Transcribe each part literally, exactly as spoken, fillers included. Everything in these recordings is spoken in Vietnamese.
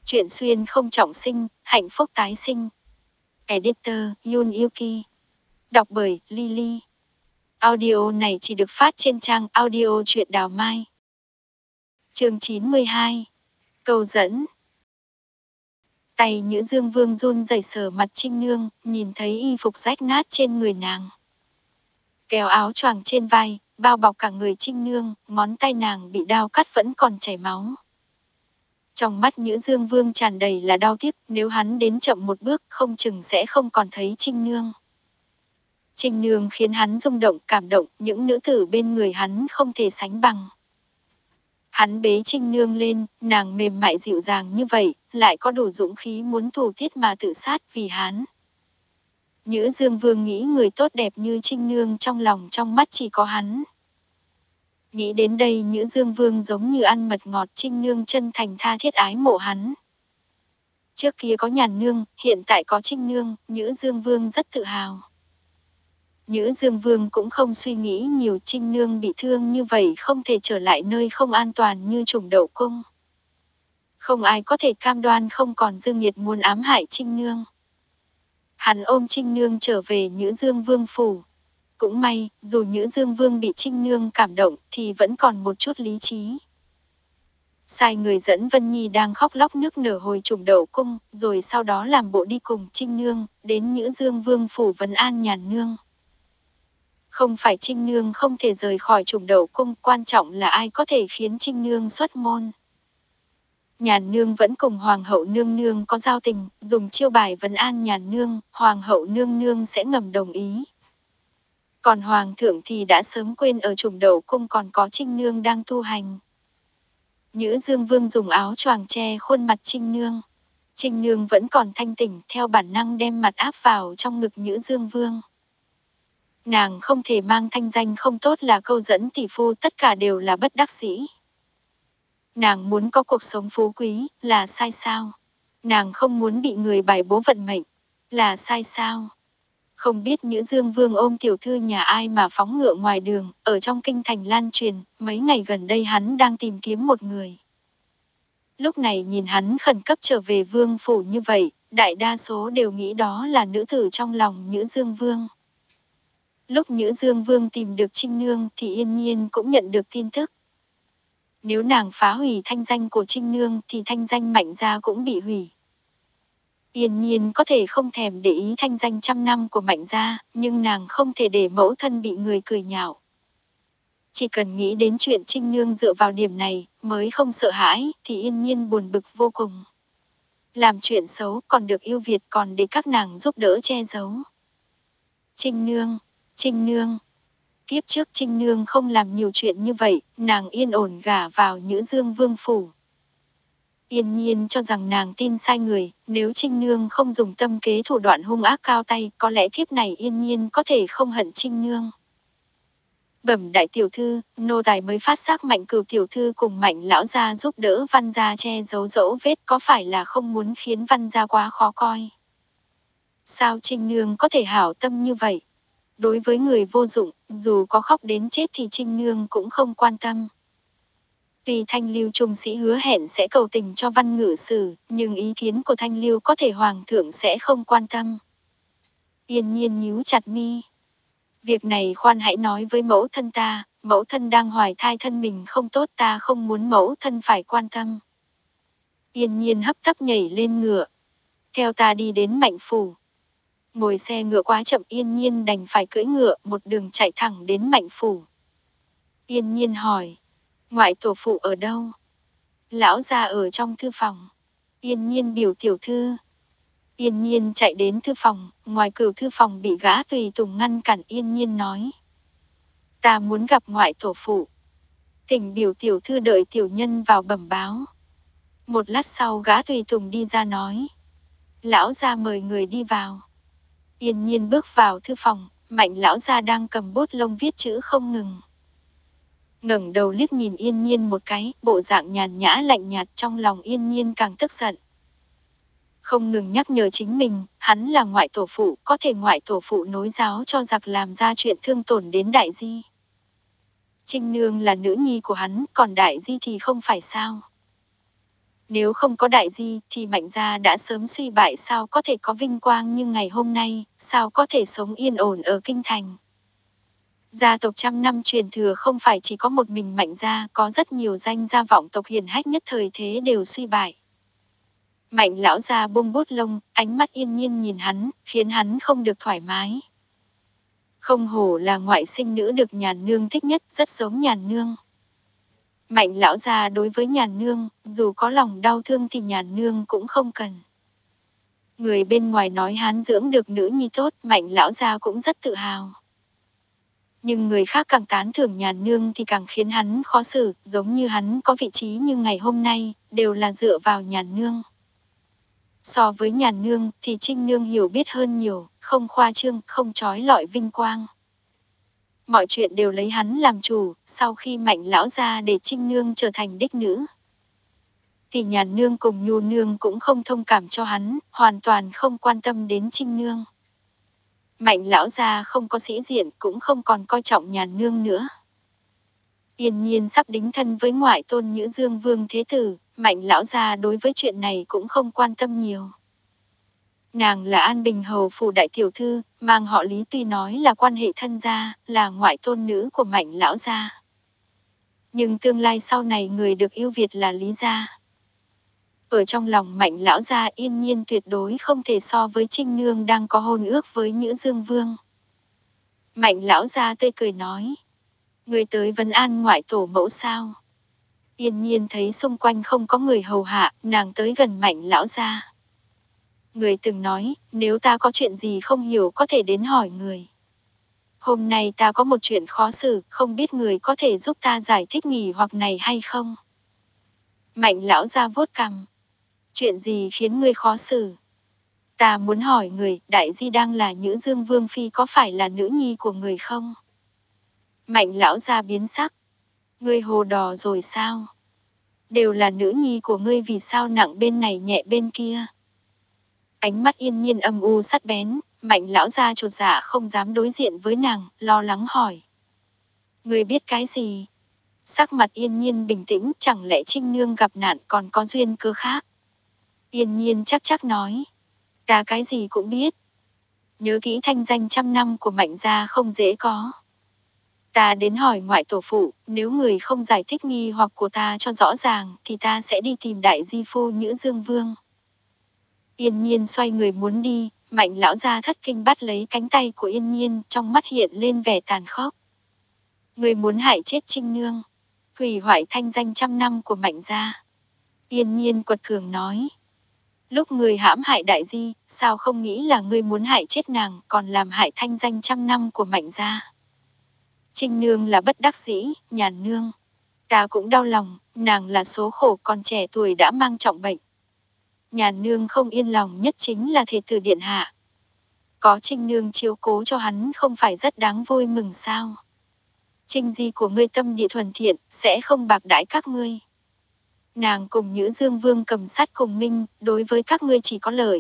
Chuyện xuyên không trọng sinh, hạnh phúc tái sinh. Editor Yun Yuki. Đọc bởi Lily. Audio này chỉ được phát trên trang audio truyện Đào Mai. Chương chín mươi hai. Câu dẫn. Tay Nhữ Dương Vương run rẩy sờ mặt Trinh Nương, nhìn thấy y phục rách nát trên người nàng. Kéo áo choàng trên vai, bao bọc cả người Trinh Nương, ngón tay nàng bị đao cắt vẫn còn chảy máu. Trong mắt Nhữ Dương Vương tràn đầy là đau tiếc, nếu hắn đến chậm một bước không chừng sẽ không còn thấy Trinh Nương. Trinh Nương khiến hắn rung động, cảm động, những nữ tử bên người hắn không thể sánh bằng. Hắn bế Trinh Nương lên, nàng mềm mại dịu dàng như vậy, lại có đủ dũng khí muốn thù thiết mà tự sát vì hắn. Nhữ Dương Vương nghĩ người tốt đẹp như Trinh Nương trong lòng trong mắt chỉ có hắn. Nghĩ đến đây Nhữ Dương Vương giống như ăn mật ngọt, Trinh Nương chân thành tha thiết ái mộ hắn. Trước kia có Nhàn Nương, hiện tại có Trinh Nương, Nhữ Dương Vương rất tự hào. Nhữ Dương Vương cũng không suy nghĩ nhiều, Trinh Nương bị thương như vậy không thể trở lại nơi không an toàn như Trùng Đậu Cung. Không ai có thể cam đoan không còn dương nghiệt muốn ám hại Trinh Nương. Hắn ôm Trinh Nương trở về Nhữ Dương Vương phủ. Cũng may, dù Nhữ Dương Vương bị Trinh Nương cảm động thì vẫn còn một chút lý trí. Sai người dẫn Vân Nhi đang khóc lóc nức nở hồi Trùng Đậu Cung, rồi sau đó làm bộ đi cùng Trinh Nương, đến Nhữ Dương Vương phủ vấn an Nhàn Nương. Không phải Trinh Nương không thể rời khỏi Trùng Đậu Cung, quan trọng là ai có thể khiến Trinh Nương xuất môn. Nhàn Nương vẫn cùng Hoàng hậu nương nương có giao tình, dùng chiêu bài vấn an Nhàn Nương, Hoàng hậu nương nương sẽ ngầm đồng ý. Còn Hoàng thượng thì đã sớm quên ở Trùng Đậu Cung còn có Trinh Nương đang tu hành. Nhữ Dương Vương dùng áo choàng che khuôn mặt Trinh Nương. Trinh Nương vẫn còn thanh tỉnh, theo bản năng đem mặt áp vào trong ngực Nhữ Dương Vương. Nàng không thể mang thanh danh không tốt là câu dẫn tỷ phu, tất cả đều là bất đắc dĩ. Nàng muốn có cuộc sống phú quý, là sai sao? Nàng không muốn bị người bài bố vận mệnh, là sai sao? Không biết Nhữ Dương Vương ôm tiểu thư nhà ai mà phóng ngựa ngoài đường, ở trong kinh thành lan truyền, mấy ngày gần đây hắn đang tìm kiếm một người. Lúc này nhìn hắn khẩn cấp trở về vương phủ như vậy, đại đa số đều nghĩ đó là nữ tử trong lòng Nhữ Dương Vương. Lúc Nhữ Dương Vương tìm được Trinh Nương thì Yên Nhiên cũng nhận được tin tức. Nếu nàng phá hủy thanh danh của Trinh Nương thì thanh danh Mạnh gia cũng bị hủy. Yên Nhiên có thể không thèm để ý thanh danh trăm năm của Mạnh gia, nhưng nàng không thể để mẫu thân bị người cười nhạo. Chỉ cần nghĩ đến chuyện Trinh Nương dựa vào điểm này mới không sợ hãi thì Yên Nhiên buồn bực vô cùng. Làm chuyện xấu còn được yêu Việt, còn để các nàng giúp đỡ che giấu. Trinh Nương, Trinh Nương. Kiếp trước Trinh Nương không làm nhiều chuyện như vậy, nàng yên ổn gả vào Nhữ Dương Vương phủ. Yên Nhiên cho rằng nàng tin sai người, nếu Trinh Nương không dùng tâm kế thủ đoạn hung ác cao tay, có lẽ kiếp này Yên Nhiên có thể không hận Trinh Nương. Bẩm đại tiểu thư, nô tài mới phát giác Mạnh Cửu tiểu thư cùng Mạnh lão gia giúp đỡ Văn gia che giấu dẫu vết, có phải là không muốn khiến Văn gia quá khó coi? Sao Trinh Nương có thể hảo tâm như vậy? Đối với người vô dụng, dù có khóc đến chết thì Trinh Nương cũng không quan tâm. Tuy Thanh Lưu trung sĩ hứa hẹn sẽ cầu tình cho Văn ngự sử, nhưng ý kiến của Thanh Lưu có thể Hoàng thượng sẽ không quan tâm. Yên Nhiên nhíu chặt mi. Việc này khoan hãy nói với mẫu thân ta, mẫu thân đang hoài thai thân mình không tốt, ta không muốn mẫu thân phải quan tâm. Yên Nhiên hấp tấp nhảy lên ngựa. Theo ta đi đến Mạnh phủ. Ngồi xe ngựa quá chậm, Yên Nhiên đành phải cưỡi ngựa một đường chạy thẳng đến Mạnh phủ. Yên Nhiên hỏi, ngoại tổ phụ ở đâu? Lão gia ở trong thư phòng. Yên Nhiên biểu tiểu thư. Yên Nhiên chạy đến thư phòng, ngoài cửa thư phòng bị gã tùy tùng ngăn cản. Yên Nhiên nói, ta muốn gặp ngoại tổ phụ. Thỉnh biểu tiểu thư đợi tiểu nhân vào bẩm báo. Một lát sau gã tùy tùng đi ra nói, lão gia mời người đi vào. Yên Nhiên bước vào thư phòng, Mạnh lão gia đang cầm bút lông viết chữ không ngừng. Ngẩng đầu liếc nhìn Yên Nhiên một cái, bộ dạng nhàn nhã lạnh nhạt, trong lòng Yên Nhiên càng tức giận. Không ngừng nhắc nhở chính mình, hắn là ngoại tổ phụ, có thể ngoại tổ phụ nối giáo cho giặc làm ra chuyện thương tổn đến đại di. Trinh Nương là nữ nhi của hắn, còn đại di thì không phải sao? Nếu không có đại di thì Mạnh gia đã sớm suy bại, sao có thể có vinh quang như ngày hôm nay, sao có thể sống yên ổn ở kinh thành. Gia tộc trăm năm truyền thừa không phải chỉ có một mình Mạnh gia, có rất nhiều danh gia vọng tộc hiển hách nhất thời thế đều suy bại. Mạnh lão gia buông bút lông, ánh mắt yên nhiên nhìn hắn, khiến hắn không được thoải mái. Không hổ là ngoại sinh nữ được Nhàn nương thích nhất, rất giống Nhàn nương. Mạnh lão gia đối với Nhàn nương, dù có lòng đau thương thì Nhàn nương cũng không cần. Người bên ngoài nói hắn dưỡng được nữ nhi tốt, Mạnh lão gia cũng rất tự hào. Nhưng người khác càng tán thưởng Nhàn nương thì càng khiến hắn khó xử, giống như hắn có vị trí như ngày hôm nay, đều là dựa vào Nhàn nương. So với Nhàn nương thì Trinh nương hiểu biết hơn nhiều, không khoa trương, không trói lọi vinh quang. Mọi chuyện đều lấy hắn làm chủ, sau khi Mạnh lão gia để Trinh nương trở thành đích nữ. Thì Nhàn nương cùng Nhu nương cũng không thông cảm cho hắn, hoàn toàn không quan tâm đến Trinh nương. Mạnh lão gia không có sĩ diện, cũng không còn coi trọng Nhàn nương nữa. Yên nhiên sắp đính thân với ngoại tôn Nhữ Dương Vương Thế Tử, Mạnh lão gia đối với chuyện này cũng không quan tâm nhiều. Nàng là An Bình hầu phủ đại tiểu thư, mang họ Lý, tuy nói là quan hệ thân gia, là ngoại tôn nữ của Mạnh lão gia. Nhưng tương lai sau này người được ưu việt là Lý gia. Ở trong lòng Mạnh lão gia Yên nhiên tuyệt đối không thể so với Trinh nương đang có hôn ước với Nhữ Dương Vương. Mạnh lão gia tươi cười nói: "Người tới vấn an ngoại tổ mẫu sao?" Yên nhiên thấy xung quanh không có người hầu hạ, nàng tới gần Mạnh lão gia. Người từng nói, nếu ta có chuyện gì không hiểu có thể đến hỏi người. Hôm nay ta có một chuyện khó xử, không biết người có thể giúp ta giải thích nghi hoặc này hay không? Mạnh lão gia vuốt cằm. Chuyện gì khiến ngươi khó xử? Ta muốn hỏi người, đại di đang là Nhữ Dương Vương Phi có phải là nữ nhi của người không? Mạnh lão gia biến sắc. Ngươi hồ đỏ rồi sao? Đều là nữ nhi của ngươi, vì sao nặng bên này nhẹ bên kia? Ánh mắt Yên nhiên âm u sắc bén, Mạnh lão gia chột dạ không dám đối diện với nàng, lo lắng hỏi. Ngươi biết cái gì? Sắc mặt Yên nhiên bình tĩnh, chẳng lẽ Trinh nương gặp nạn còn có duyên cơ khác? Yên nhiên chắc chắc nói. Ta cái gì cũng biết. Nhớ kỹ thanh danh trăm năm của Mạnh gia không dễ có. Ta đến hỏi ngoại tổ phụ, nếu người không giải thích nghi hoặc của ta cho rõ ràng thì ta sẽ đi tìm đại di phu Nhữ Dương Vương. Yên nhiên xoay người muốn đi, Mạnh lão gia thất kinh bắt lấy cánh tay của Yên nhiên, trong mắt hiện lên vẻ tàn khốc. Người muốn hại chết Trinh nương, hủy hoại thanh danh trăm năm của Mạnh gia. Yên nhiên quật cường nói. Lúc người hãm hại đại di, sao không nghĩ là ngươi muốn hại chết nàng, còn làm hại thanh danh trăm năm của Mạnh gia. Trinh nương là bất đắc dĩ, Nhàn nương. Ta cũng đau lòng, nàng là số khổ, còn trẻ tuổi đã mang trọng bệnh. Nhàn nương không yên lòng nhất chính là thể tử điện hạ. Có Trinh nương chiếu cố cho hắn không phải rất đáng vui mừng sao? Trinh di của ngươi tâm địa thuần thiện, sẽ không bạc đãi các ngươi. Nàng cùng Nhữ Dương Vương cầm sát cùng minh, đối với các ngươi chỉ có lợi.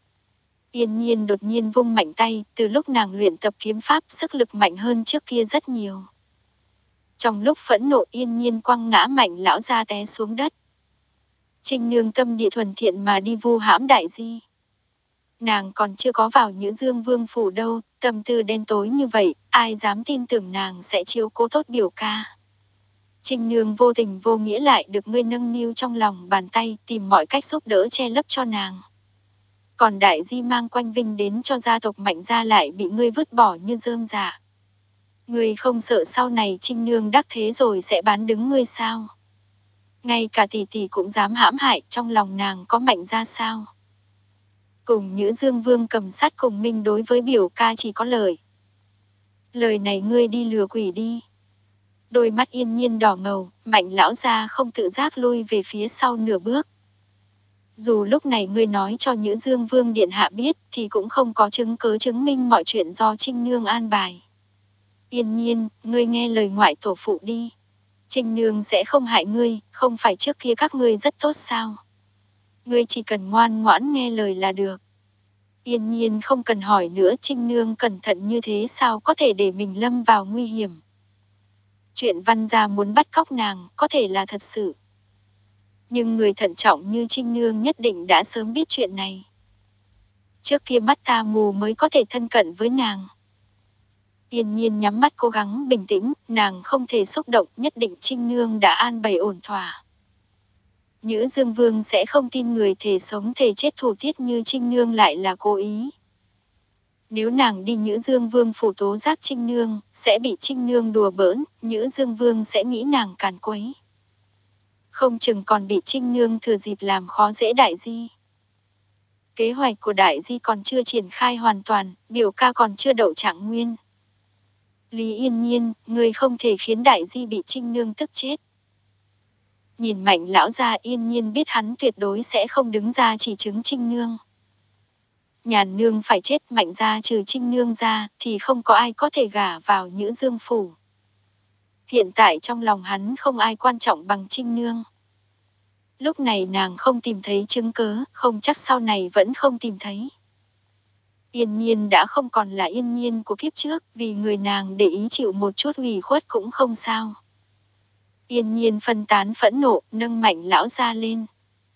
Yên nhiên đột nhiên vung mạnh tay, từ lúc nàng luyện tập kiếm pháp sức lực mạnh hơn trước kia rất nhiều. Trong lúc phẫn nộ Yên nhiên quăng ngã Mạnh lão gia té xuống đất. Trinh nương tâm địa thuần thiện mà đi vu hãm đại di. Nàng còn chưa có vào Nhữ Dương Vương phủ đâu, tâm tư đen tối như vậy, ai dám tin tưởng nàng sẽ chiếu cố tốt biểu ca. Trinh nương vô tình vô nghĩa lại được ngươi nâng niu trong lòng bàn tay, tìm mọi cách giúp đỡ che lấp cho nàng. Còn đại di mang quanh vinh đến cho gia tộc Mạnh gia lại bị ngươi vứt bỏ như rơm rạ. Ngươi không sợ sau này Trinh nương đắc thế rồi sẽ bán đứng ngươi sao? Ngay cả tỷ tỷ cũng dám hãm hại, trong lòng nàng có Mạnh gia sao? Cùng Nhữ Dương Vương cầm sát cùng minh đối với biểu ca chỉ có lời. Lời này ngươi đi lừa quỷ đi. Đôi mắt Yên nhiên đỏ ngầu, Mạnh lão gia không tự giác lui về phía sau nửa bước. Dù lúc này ngươi nói cho Nhữ Dương Vương điện hạ biết thì cũng không có chứng cứ chứng minh mọi chuyện do Trinh nương an bài. Yên nhiên, ngươi nghe lời ngoại tổ phụ đi. Trinh nương sẽ không hại ngươi, không phải trước kia các ngươi rất tốt sao? Ngươi chỉ cần ngoan ngoãn nghe lời là được. Yên nhiên không cần hỏi nữa, Trinh nương cẩn thận như thế sao có thể để mình lâm vào nguy hiểm. Chuyện Văn gia muốn bắt cóc nàng, có thể là thật sự. Nhưng người thận trọng như Trinh Nương nhất định đã sớm biết chuyện này. Trước kia mắt ta mù mới có thể thân cận với nàng. Yên Nhiên nhắm mắt cố gắng bình tĩnh, nàng không thể xúc động, nhất định Trinh Nương đã an bày ổn thỏa. Nhữ Dương Vương sẽ không tin người thể sống thể chết thủ tiết như Trinh Nương lại là cố ý. Nếu nàng đi Nhữ Dương Vương phủ tố giác Trinh Nương, sẽ bị Trinh Nương đùa bỡn, Nhữ Dương Vương sẽ nghĩ nàng càn quấy. Không chừng còn bị Trinh Nương thừa dịp làm khó dễ Đại Di. Kế hoạch của Đại Di còn chưa triển khai hoàn toàn, biểu ca còn chưa đậu trạng nguyên. Lý Yên Nhiên, người không thể khiến Đại Di bị Trinh Nương tức chết. Nhìn Mạnh lão gia, Yên Nhiên biết hắn tuyệt đối sẽ không đứng ra chỉ chứng Trinh Nương. Nhàn nương phải chết, Mạnh gia trừ Trinh Nương ra thì không có ai có thể gả vào Nhữ Dương phủ. Hiện tại trong lòng hắn không ai quan trọng bằng Trinh Nương. Lúc này nàng không tìm thấy chứng cớ, không chắc sau này vẫn không tìm thấy. Yên Nhiên đã không còn là Yên Nhiên của kiếp trước, vì người nàng để ý chịu một chút ủy khuất cũng không sao. Yên Nhiên phân tán phẫn nộ, nâng Mạnh lão gia lên.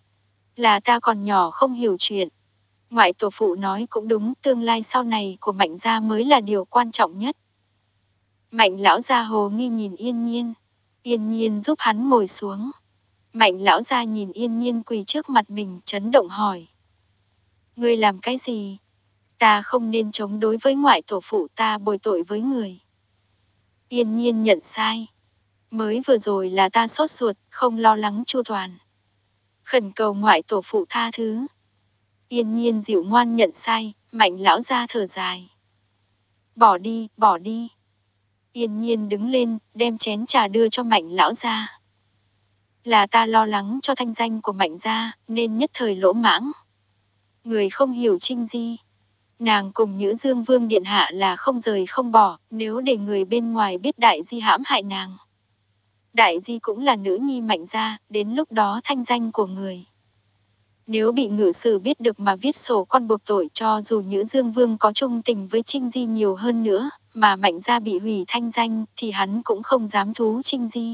Là ta còn nhỏ không hiểu chuyện. Ngoại tổ phụ nói cũng đúng, tương lai sau này của Mạnh gia mới là điều quan trọng nhất. Mạnh lão gia hồ nghi nhìn Yên Nhiên. Yên Nhiên giúp hắn ngồi xuống. Mạnh lão gia nhìn Yên Nhiên quỳ trước mặt mình, chấn động hỏi. Ngươi làm cái gì? Ta không nên chống đối với ngoại tổ phụ, ta bồi tội với người. Yên Nhiên nhận sai. Mới vừa rồi là ta sốt ruột, không lo lắng chu toàn. Khẩn cầu ngoại tổ phụ tha thứ. Yên Nhiên dịu ngoan nhận sai, Mạnh lão gia thở dài. Bỏ đi, bỏ đi. Yên Nhiên đứng lên, đem chén trà đưa cho Mạnh lão gia. Là ta lo lắng cho thanh danh của Mạnh gia, nên nhất thời lỗ mãng. Người không hiểu Trinh Di. Nàng cùng Nhữ Dương Vương điện hạ là không rời không bỏ, nếu để người bên ngoài biết Đại Di hãm hại nàng. Đại Di cũng là nữ nhi Mạnh gia, đến lúc đó thanh danh của người. Nếu bị ngự sử biết được mà viết sổ con buộc tội, cho dù Nhữ Dương Vương có trung tình với Trinh Di nhiều hơn nữa, mà Mạnh gia bị hủy thanh danh, thì hắn cũng không dám thú Trinh Di.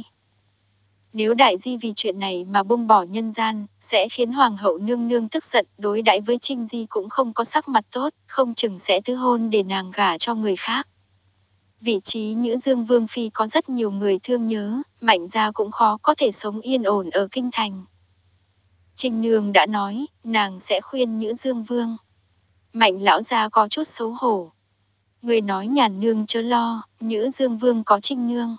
Nếu Đại Di vì chuyện này mà buông bỏ nhân gian, sẽ khiến Hoàng hậu nương nương tức giận, đối đãi với Trinh Di cũng không có sắc mặt tốt, không chừng sẽ tứ hôn để nàng gả cho người khác. Vị trí Nhữ Dương Vương phi có rất nhiều người thương nhớ, Mạnh gia cũng khó có thể sống yên ổn ở kinh thành. Trinh Nương đã nói, nàng sẽ khuyên Nhữ Dương Vương. Mạnh lão gia có chút xấu hổ. Người nói Nhàn nương chớ lo, Nhữ Dương Vương có Trinh Nương.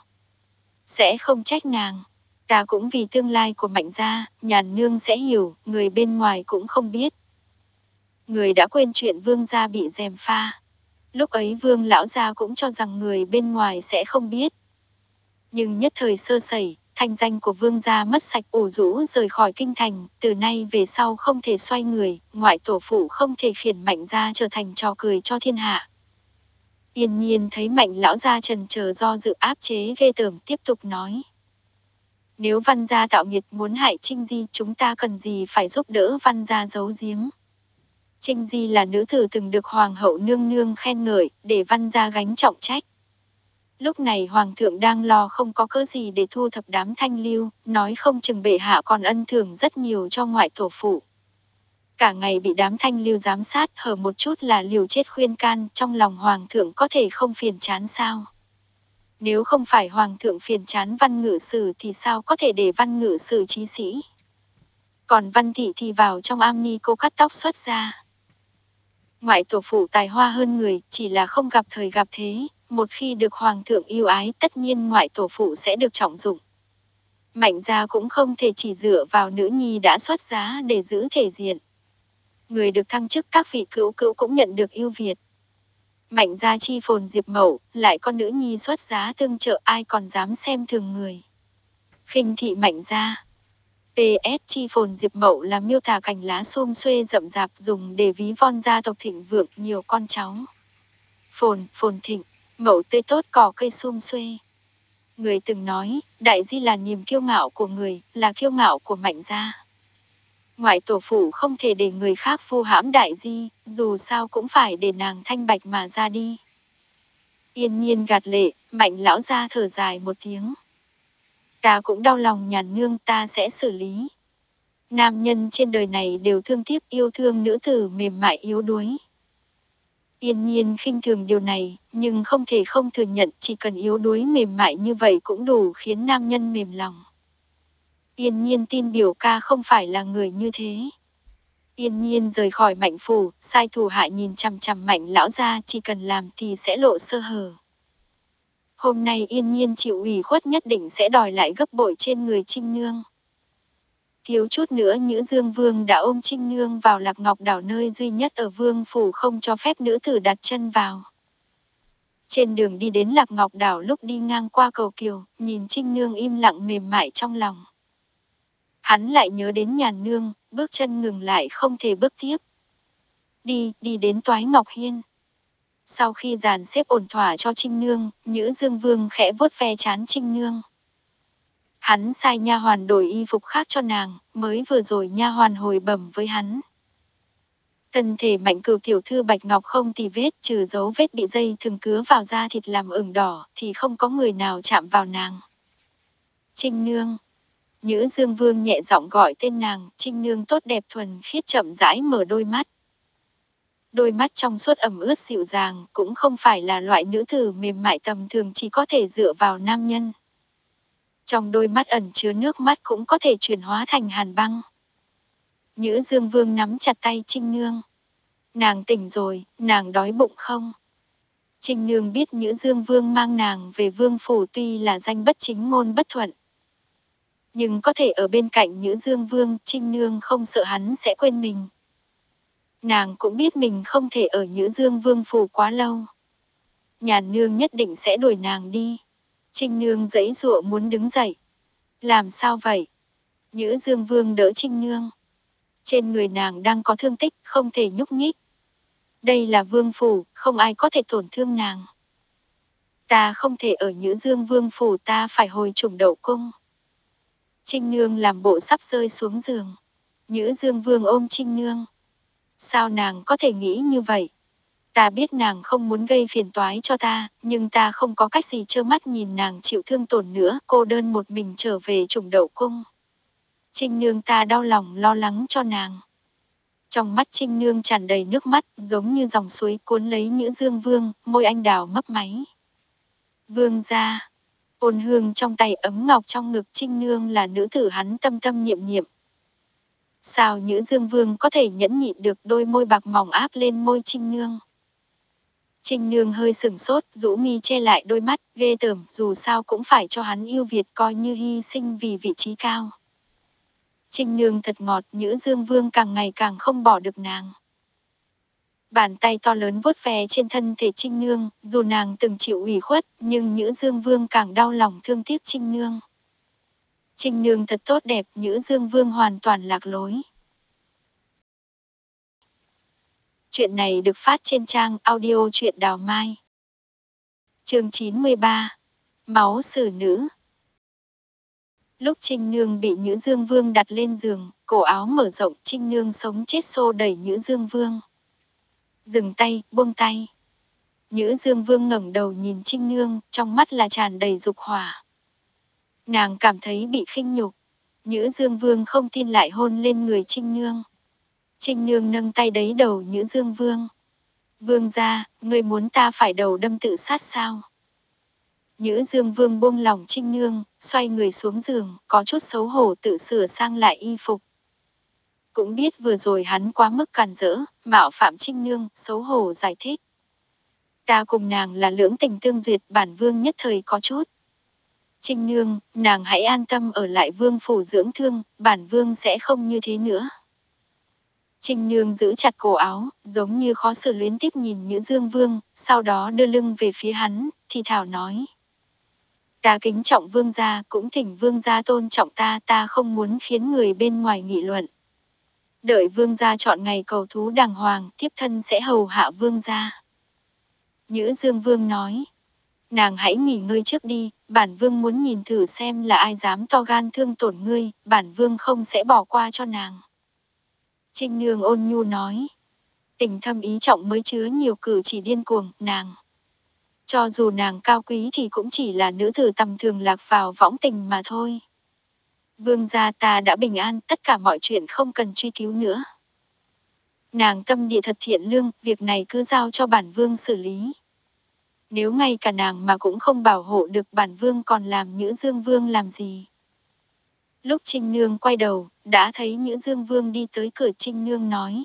Sẽ không trách nàng. Ta cũng vì tương lai của Mạnh gia, Nhàn nương sẽ hiểu, người bên ngoài cũng không biết. Người đã quên chuyện Vương gia bị gièm pha. Lúc ấy Vương lão gia cũng cho rằng người bên ngoài sẽ không biết. Nhưng nhất thời sơ sẩy, thanh danh của Vương gia mất sạch, ủ rũ rời khỏi kinh thành, từ nay về sau không thể xoay người, ngoại tổ phụ không thể khiển Mạnh gia trở thành trò cười cho thiên hạ. Yên Nhiên thấy Mạnh lão gia trần chờ do dự áp chế ghê tởm, tiếp tục nói. Nếu Văn gia tạo nghiệt muốn hại Trinh Di, chúng ta cần gì phải giúp đỡ Văn gia giấu giếm. Trinh Di là nữ tử từng được Hoàng hậu nương nương khen ngợi, để Văn gia gánh trọng trách. Lúc này Hoàng thượng đang lo không có cớ gì để thu thập đám thanh lưu, nói không chừng bệ hạ còn ân thưởng rất nhiều cho ngoại tổ phụ. Cả ngày bị đám thanh lưu giám sát, hở một chút là liều chết khuyên can, trong lòng Hoàng thượng có thể không phiền chán sao? Nếu không phải Hoàng thượng phiền chán Văn ngự sử thì sao có thể để Văn ngự sử trí sĩ? Còn Văn thị thì vào trong am ni cô cắt tóc xuất ra. Ngoại tổ phụ tài hoa hơn người, chỉ là không gặp thời gặp thế, một khi được Hoàng thượng yêu ái tất nhiên ngoại tổ phụ sẽ được trọng dụng. Mạnh gia cũng không thể chỉ dựa vào nữ nhi đã xuất giá để giữ thể diện. Người được thăng chức các vị cữu cữu cũng nhận được ưu việt. Mạnh gia chi phồn Diệp Mậu, lại con nữ nhi xuất giá tương trợ, ai còn dám xem thường người. Khinh thị Mạnh gia. pê ét chi phồn Diệp Mậu là miêu tả cành lá xum xuê rậm rạp dùng để ví von gia tộc thịnh vượng nhiều con cháu. Phồn, phồn thịnh, Mậu tươi tốt cỏ cây xum xuê. Người từng nói, Đại Di là niềm kiêu ngạo của người, là kiêu ngạo của Mạnh gia. Ngoại tổ phụ không thể để người khác vu hãm Đại Di, dù sao cũng phải để nàng thanh bạch mà ra đi. Yên Nhiên gạt lệ, Mạnh lão gia thở dài một tiếng. Ta cũng đau lòng Nhàn nương, ta sẽ xử lý. Nam nhân trên đời này đều thương tiếc yêu thương nữ tử mềm mại yếu đuối. Yên Nhiên khinh thường điều này, nhưng không thể không thừa nhận chỉ cần yếu đuối mềm mại như vậy cũng đủ khiến nam nhân mềm lòng. Yên Nhiên tin biểu ca không phải là người như thế. Yên Nhiên rời khỏi Mạnh phủ, sai thủ hạ nhìn chằm chằm Mạnh lão gia, chỉ cần làm thì sẽ lộ sơ hở. Hôm nay Yên Nhiên chịu ủy khuất nhất định sẽ đòi lại gấp bội trên người Trinh Nương. Thiếu chút nữa Nhữ Dương Vương đã ôm Trinh Nương vào Lạc Ngọc Đảo, nơi duy nhất ở Vương phủ không cho phép nữ tử đặt chân vào. Trên đường đi đến Lạc Ngọc Đảo, lúc đi ngang qua cầu Kiều, nhìn Trinh Nương im lặng mềm mại trong lòng. Hắn lại nhớ đến Nhàn Nương, bước chân ngừng lại không thể bước tiếp. Đi, đi đến Toái Ngọc Hiên. Sau khi dàn xếp ổn thỏa cho Trinh Nương, Nhữ Dương Vương khẽ vuốt ve trán Trinh Nương. Hắn sai nha hoàn đổi y phục khác cho nàng, mới vừa rồi nha hoàn hồi bẩm với hắn. Thân thể Mạnh Cửu tiểu thư bạch ngọc không tì vết, trừ dấu vết bị dây thừng cứa vào da thịt làm ửng đỏ, thì không có người nào chạm vào nàng. Trinh Nương. Nhữ Dương Vương nhẹ giọng gọi tên nàng. Trinh Nương tốt đẹp thuần khiết chậm rãi mở đôi mắt. Đôi mắt trong suốt ẩm ướt dịu dàng, cũng không phải là loại nữ tử mềm mại tầm thường chỉ có thể dựa vào nam nhân. Trong đôi mắt ẩn chứa nước mắt cũng có thể chuyển hóa thành hàn băng. Nhữ Dương Vương nắm chặt tay Trinh Nương. Nàng tỉnh rồi, nàng đói bụng không? Trinh Nương biết Nhữ Dương Vương mang nàng về Vương phủ tuy là danh bất chính ngôn bất thuận. Nhưng có thể ở bên cạnh Nhữ Dương Vương, Trinh Nương không sợ hắn sẽ quên mình. Nàng cũng biết mình không thể ở Nhữ Dương Vương phủ quá lâu. Nhàn Nương nhất định sẽ đuổi nàng đi. Trinh Nương giãy giụa muốn đứng dậy. Làm sao vậy? Nhữ Dương Vương đỡ Trinh Nương. Trên người nàng đang có thương tích, không thể nhúc nhích. Đây là Vương phủ, không ai có thể tổn thương nàng. Ta không thể ở Nhữ Dương Vương phủ, ta phải hồi Trùng Đậu cung. Trinh Nương làm bộ sắp rơi xuống giường. Nhữ Dương Vương ôm Trinh Nương. Sao nàng có thể nghĩ như vậy? Ta biết nàng không muốn gây phiền toái cho ta, nhưng ta không có cách gì trơ mắt nhìn nàng chịu thương tổn nữa, cô đơn một mình trở về Trùng Đậu cung. Trinh Nương, ta đau lòng lo lắng cho nàng. Trong mắt Trinh Nương tràn đầy nước mắt, giống như dòng suối cuốn lấy Nhữ Dương Vương, môi anh đào mấp máy. Vương gia. Ôn hương trong tay, ấm ngọc trong ngực. Trinh Nương là nữ tử hắn tâm tâm niệm niệm. Sao Nhữ Dương Vương có thể nhẫn nhịn được, đôi môi bạc mỏng áp lên môi Trinh Nương. Trinh Nương hơi sửng sốt, rũ mi che lại đôi mắt, ghê tởm, dù sao cũng phải cho hắn yêu Việt, coi như hy sinh vì vị trí cao. Trinh Nương thật ngọt, Nhữ Dương Vương càng ngày càng không bỏ được nàng. Bàn tay to lớn vuốt ve trên thân thể Trinh Nương, dù nàng từng chịu ủy khuất, nhưng Nhữ Dương Vương càng đau lòng thương tiếc Trinh Nương. Trinh Nương thật tốt đẹp, Nhữ Dương Vương hoàn toàn lạc lối. Chuyện này được phát trên trang audio truyện Đào Mai. Chương chín mươi ba. Máu xử nữ. Lúc Trinh Nương bị Nhữ Dương Vương đặt lên giường, cổ áo mở rộng, Trinh Nương sống chết xô đẩy Nhữ Dương Vương. Dừng tay, buông tay. Nhữ Dương Vương ngẩng đầu nhìn Trinh Nương, trong mắt là tràn đầy dục hỏa. Nàng cảm thấy bị khinh nhục. Nhữ Dương Vương không tin lại hôn lên người Trinh Nương. Trinh Nương nâng tay đẩy đầu Nhữ Dương Vương. Vương gia, ngươi muốn ta phải đầu đâm tự sát sao? Nhữ Dương Vương buông lòng Trinh Nương, xoay người xuống giường, có chút xấu hổ tự sửa sang lại y phục. Cũng biết vừa rồi hắn quá mức càn rỡ, mạo phạm Trinh Nương, xấu hổ giải thích. Ta cùng nàng là lưỡng tình tương duyệt, bản vương nhất thời có chút. Trinh Nương, nàng hãy an tâm ở lại Vương phủ dưỡng thương, bản vương sẽ không như thế nữa. Trinh Nương giữ chặt cổ áo, giống như khó xử luyến tiếc nhìn Nhữ Dương Vương, sau đó đưa lưng về phía hắn, thì thảo nói. Ta kính trọng vương gia, cũng thỉnh vương gia tôn trọng ta, ta không muốn khiến người bên ngoài nghị luận. Đợi vương gia chọn ngày cầu thú đàng hoàng, tiếp thân sẽ hầu hạ vương gia. Nhữ Dương Vương nói. Nàng hãy nghỉ ngơi trước đi, bản vương muốn nhìn thử xem là ai dám to gan thương tổn ngươi, bản vương không sẽ bỏ qua cho nàng. Trinh Nương ôn nhu nói. Tình thâm ý trọng mới chứa nhiều cử chỉ điên cuồng, nàng. Cho dù nàng cao quý thì cũng chỉ là nữ tử tầm thường lạc vào võng tình mà thôi. Vương gia ta đã bình an, tất cả mọi chuyện không cần truy cứu nữa. Nàng tâm địa thật thiện lương, việc này cứ giao cho bản vương xử lý. Nếu ngay cả nàng mà cũng không bảo hộ được bản vương còn làm Nhữ Dương Vương làm gì. Lúc Trinh Nương quay đầu, đã thấy Nhữ Dương Vương đi tới cửa. Trinh Nương nói.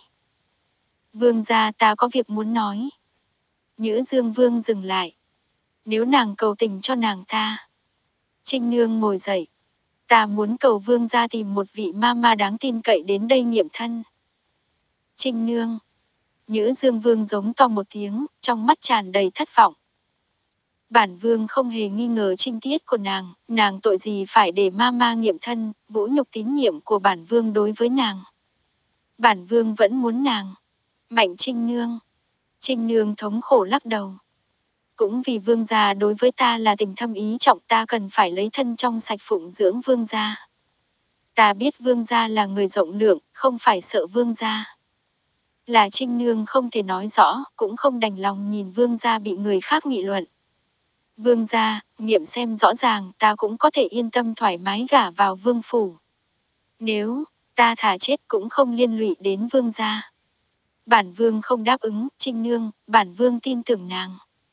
Vương gia ta có việc muốn nói. Nhữ Dương Vương dừng lại. Nếu nàng cầu tình cho nàng ta. Trinh Nương ngồi dậy. Ta muốn cầu vương gia tìm một vị ma ma đáng tin cậy đến đây nghiệm thân. Trinh Nương. Nhữ Dương Vương giống to một tiếng, trong mắt tràn đầy thất vọng. Bản vương không hề nghi ngờ trinh tiết của nàng, nàng tội gì phải để ma ma nghiệm thân, vũ nhục tín nhiệm của bản vương đối với nàng. Bản vương vẫn muốn nàng. Mạnh Trinh Nương. Trinh Nương thống khổ lắc đầu. Cũng vì vương gia đối với ta là tình thâm ý trọng, ta cần phải lấy thân trong sạch phụng dưỡng vương gia. Ta biết vương gia là người rộng lượng, không phải sợ vương gia. Là Trinh Nương không thể nói rõ, cũng không đành lòng nhìn vương gia bị người khác nghị luận. Vương gia, nghiệm xem rõ ràng, ta cũng có thể yên tâm thoải mái gả vào vương phủ. Nếu ta thà chết cũng không liên lụy đến vương gia. Bản vương không đáp ứng. Trinh Nương, bản vương tin tưởng nàng.